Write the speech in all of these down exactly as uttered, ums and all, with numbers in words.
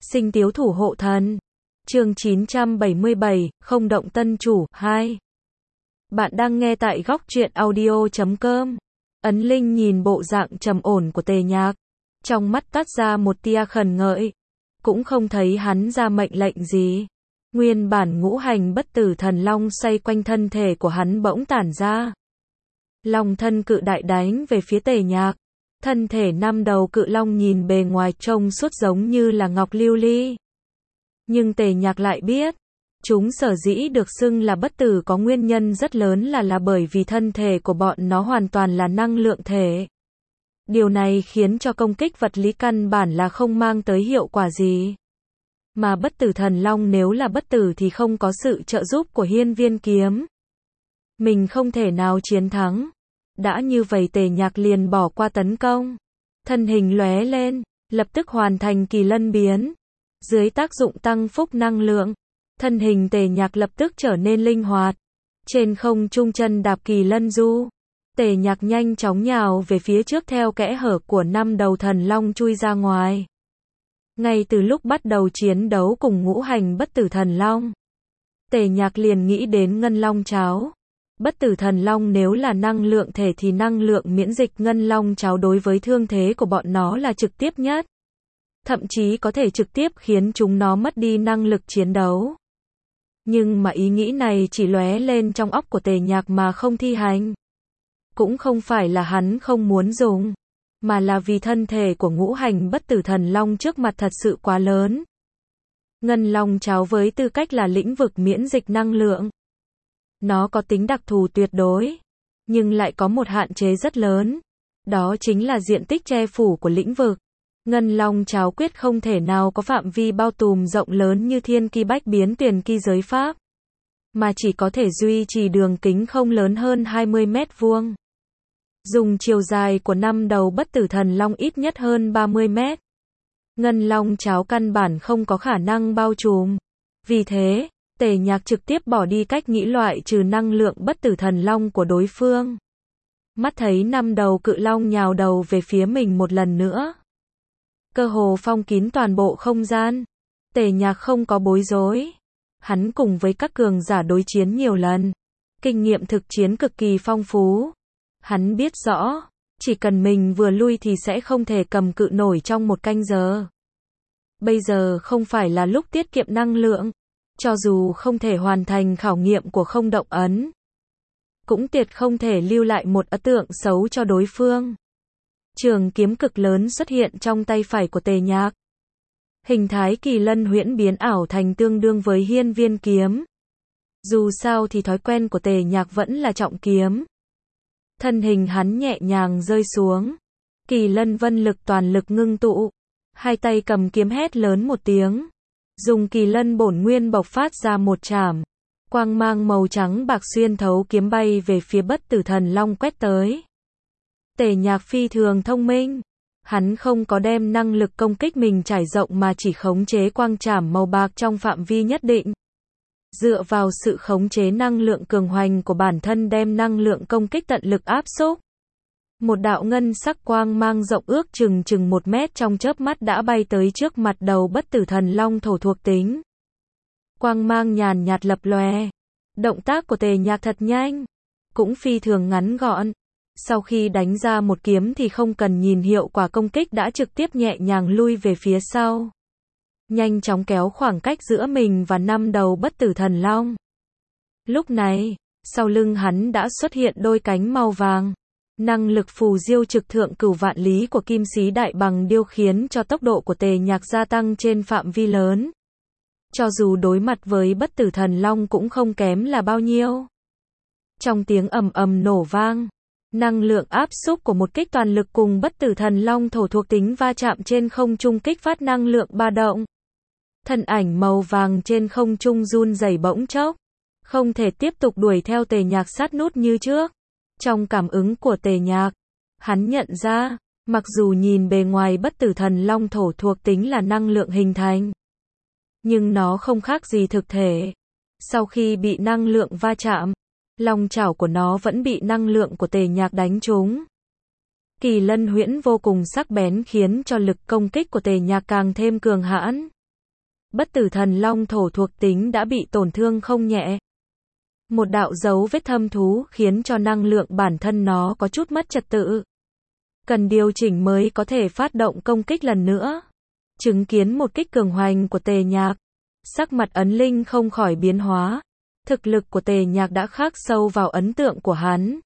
Sinh tiếu thủ hộ thần. Chương chín trăm bảy mươi bảy, không động tân chủ, hai. Bạn đang nghe tại góc truyện audio chấm com. Ấn Linh nhìn bộ dạng trầm ổn của Tề Nhạc, trong mắt toát ra một tia khẩn ngợi, cũng không thấy hắn ra mệnh lệnh gì. Nguyên bản ngũ hành bất tử thần long xoay quanh thân thể của hắn bỗng tản ra. Long thân cự đại đánh về phía Tề Nhạc. Thân thể năm đầu cự long nhìn bề ngoài trông suốt giống như là ngọc lưu ly. Nhưng Tề Nhạc lại biết, chúng sở dĩ được xưng là bất tử có nguyên nhân rất lớn là là bởi vì thân thể của bọn nó hoàn toàn là năng lượng thể. Điều này khiến cho công kích vật lý căn bản là không mang tới hiệu quả gì. Mà bất tử thần long nếu là bất tử thì không có sự trợ giúp của hiên viên kiếm, mình không thể nào chiến thắng. Đã như vậy Tề Nhạc liền bỏ qua tấn công. Thân hình lóe lên, lập tức hoàn thành kỳ lân biến. Dưới tác dụng tăng phúc năng lượng, thân hình Tề Nhạc lập tức trở nên linh hoạt. Trên không trung chân đạp kỳ lân du. Tề Nhạc nhanh chóng nhào về phía trước theo kẽ hở của năm đầu thần long chui ra ngoài. Ngay từ lúc bắt đầu chiến đấu cùng ngũ hành bất tử thần long, Tề Nhạc liền nghĩ đến ngân long cháo. Bất tử thần long nếu là năng lượng thể thì năng lượng miễn dịch ngân long cháo đối với thương thế của bọn nó là trực tiếp nhất. Thậm chí có thể trực tiếp khiến chúng nó mất đi năng lực chiến đấu. Nhưng mà ý nghĩ này chỉ lóe lên trong óc của Tề Nhạc mà không thi hành. Cũng không phải là hắn không muốn dùng, mà là vì thân thể của ngũ hành bất tử thần long trước mặt thật sự quá lớn. Ngân long cháo với tư cách là lĩnh vực miễn dịch năng lượng, nó có tính đặc thù tuyệt đối, nhưng lại có một hạn chế rất lớn. Đó chính là diện tích che phủ của lĩnh vực. Ngân long cháo quyết không thể nào có phạm vi bao trùm rộng lớn như thiên ki bách biến tuyền ki giới pháp, mà chỉ có thể duy trì đường kính không lớn hơn hai mươi mét vuông. Dùng chiều dài của năm đầu bất tử thần long ít nhất hơn ba mươi mét. Ngân long cháo căn bản không có khả năng bao trùm. Vì thế, Tề Nhạc trực tiếp bỏ đi cách nghĩ loại trừ năng lượng bất tử thần long của đối phương. Mắt thấy năm đầu cự long nhào đầu về phía mình một lần nữa, cơ hồ phong kín toàn bộ không gian. Tề Nhạc không có bối rối. Hắn cùng với các cường giả đối chiến nhiều lần, kinh nghiệm thực chiến cực kỳ phong phú. Hắn biết rõ, chỉ cần mình vừa lui thì sẽ không thể cầm cự nổi trong một canh giờ. Bây giờ không phải là lúc tiết kiệm năng lượng. Cho dù không thể hoàn thành khảo nghiệm của không động ấn, cũng tuyệt không thể lưu lại một ấn tượng xấu cho đối phương. Trường kiếm cực lớn xuất hiện trong tay phải của Tề Nhạc. Hình thái kỳ lân huyễn biến ảo thành tương đương với hiên viên kiếm. Dù sao thì thói quen của Tề Nhạc vẫn là trọng kiếm. Thân hình hắn nhẹ nhàng rơi xuống. Kỳ lân vân lực toàn lực ngưng tụ. Hai tay cầm kiếm hét lớn một tiếng. Dùng kỳ lân bổn nguyên bộc phát ra một chảm. Quang mang màu trắng bạc xuyên thấu kiếm bay về phía bất tử thần long quét tới. Tề Nhạc phi thường thông minh. Hắn không có đem năng lực công kích mình trải rộng mà chỉ khống chế quang chảm màu bạc trong phạm vi nhất định. Dựa vào sự khống chế năng lượng cường hoành của bản thân đem năng lượng công kích tận lực áp xúc. Một đạo ngân sắc quang mang rộng ước chừng chừng một mét trong chớp mắt đã bay tới trước mặt đầu bất tử thần long thổ thuộc tính. Quang mang nhàn nhạt lập lòe. Động tác của Tề Nhạc thật nhanh, cũng phi thường ngắn gọn. Sau khi đánh ra một kiếm thì không cần nhìn hiệu quả công kích đã trực tiếp nhẹ nhàng lui về phía sau. Nhanh chóng kéo khoảng cách giữa mình và năm đầu bất tử thần long. Lúc này, sau lưng hắn đã xuất hiện đôi cánh màu vàng. Năng lực phù diêu trực thượng cửu vạn lý của kim sĩ đại bằng điêu khiến cho tốc độ của Tề Nhạc gia tăng trên phạm vi lớn. Cho dù đối mặt với bất tử thần long cũng không kém là bao nhiêu. Trong tiếng ầm ầm nổ vang, năng lượng áp xúc của một kích toàn lực cùng bất tử thần long thổ thuộc tính va chạm trên không trung kích phát năng lượng ba động. Thân ảnh màu vàng trên không trung run rẩy bỗng chốc, không thể tiếp tục đuổi theo Tề Nhạc sát nút như trước. Trong cảm ứng của Tề Nhạc, hắn nhận ra, mặc dù nhìn bề ngoài bất tử thần long thổ thuộc tính là năng lượng hình thành, nhưng nó không khác gì thực thể. Sau khi bị năng lượng va chạm, long chảo của nó vẫn bị năng lượng của Tề Nhạc đánh trúng. Kỳ lân huyễn vô cùng sắc bén khiến cho lực công kích của Tề Nhạc càng thêm cường hãn. bất tử thần long thổ thuộc tính đã bị tổn thương không nhẹ. Một đạo dấu vết thâm thú khiến cho năng lượng bản thân nó có chút mất trật tự. Cần điều chỉnh mới có thể phát động công kích lần nữa. Chứng kiến một kích cường hoành của Tề Nhạc, sắc mặt Ấn Linh không khỏi biến hóa. Thực lực của Tề Nhạc đã khắc sâu vào ấn tượng của hắn.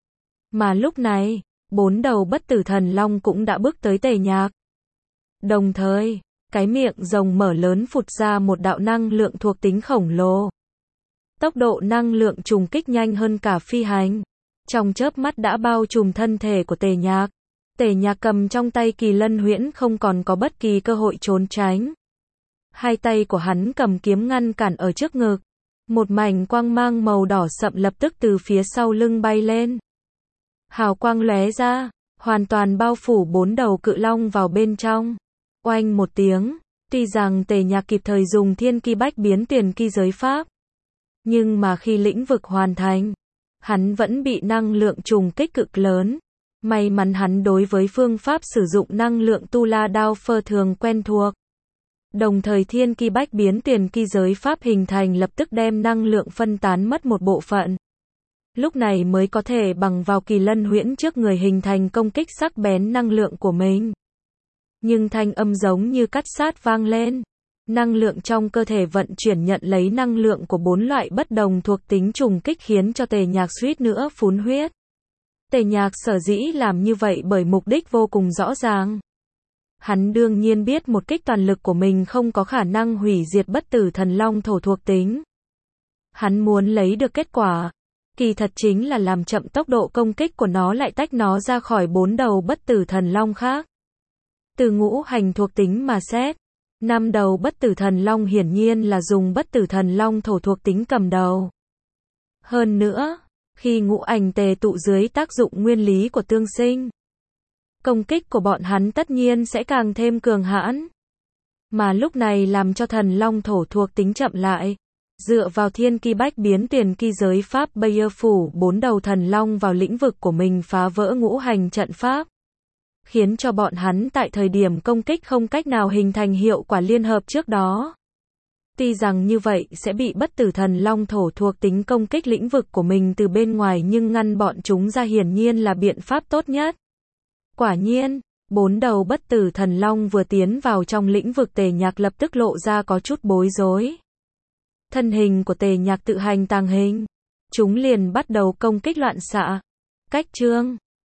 Mà lúc này, bốn đầu bất tử thần long cũng đã bước tới Tề Nhạc. Đồng thời, cái miệng rồng mở lớn phụt ra một đạo năng lượng thuộc tính khổng lồ. Tốc độ năng lượng trùng kích nhanh hơn cả phi hành. Trong chớp mắt đã bao trùm thân thể của Tề Nhạc. Tề Nhạc cầm trong tay kỳ lân huyễn không còn có bất kỳ cơ hội trốn tránh. Hai tay của hắn cầm kiếm ngăn cản ở trước ngực. Một mảnh quang mang màu đỏ sậm lập tức từ phía sau lưng bay lên. Hào quang lóe ra, hoàn toàn bao phủ bốn đầu cự long vào bên trong. Oanh một tiếng, tuy rằng Tề Nhạc kịp thời dùng thiên ki bách biến tiền ki giới pháp. Nhưng mà khi lĩnh vực hoàn thành, hắn vẫn bị năng lượng trùng kích cực lớn. May mắn hắn đối với phương pháp sử dụng năng lượng tu la đao phơ thường quen thuộc. Đồng thời thiên ki bách biến tiền ki giới pháp hình thành lập tức đem năng lượng phân tán mất một bộ phận. Lúc này mới có thể bằng vào kỳ lân huyễn trước người hình thành công kích sắc bén năng lượng của mình. Nhưng thanh âm giống như cắt sát vang lên. Năng lượng trong cơ thể vận chuyển nhận lấy năng lượng của bốn loại bất đồng thuộc tính trùng kích khiến cho Tề Nhạc suýt nữa phun huyết. Tề Nhạc sở dĩ làm như vậy bởi mục đích vô cùng rõ ràng. Hắn đương nhiên biết một kích toàn lực của mình không có khả năng hủy diệt bất tử thần long thổ thuộc tính. Hắn muốn lấy được kết quả, kỳ thật chính là làm chậm tốc độ công kích của nó lại tách nó ra khỏi bốn đầu bất tử thần long khác. Từ ngũ hành thuộc tính mà xét, năm đầu bất tử thần long hiển nhiên là dùng bất tử thần long thổ thuộc tính cầm đầu. Hơn nữa, khi ngũ hành tề tụ dưới tác dụng nguyên lý của tương sinh, công kích của bọn hắn tất nhiên sẽ càng thêm cường hãn. Mà lúc này làm cho thần long thổ thuộc tính chậm lại. Dựa vào thiên ki bách biến tiền ki giới pháp Bayer phủ bốn đầu thần long vào lĩnh vực của mình phá vỡ ngũ hành trận pháp. Khiến cho bọn hắn tại thời điểm công kích không cách nào hình thành hiệu quả liên hợp trước đó. Tuy rằng như vậy sẽ bị bất tử thần long thổ thuộc tính công kích lĩnh vực của mình từ bên ngoài nhưng ngăn bọn chúng ra hiển nhiên là biện pháp tốt nhất. Quả nhiên, bốn đầu bất tử thần long vừa tiến vào trong lĩnh vực Tề Nhạc lập tức lộ ra có chút bối rối. Thân hình của Tề Nhạc tự hành tàng hình. Chúng liền bắt đầu công kích loạn xạ. Cách chương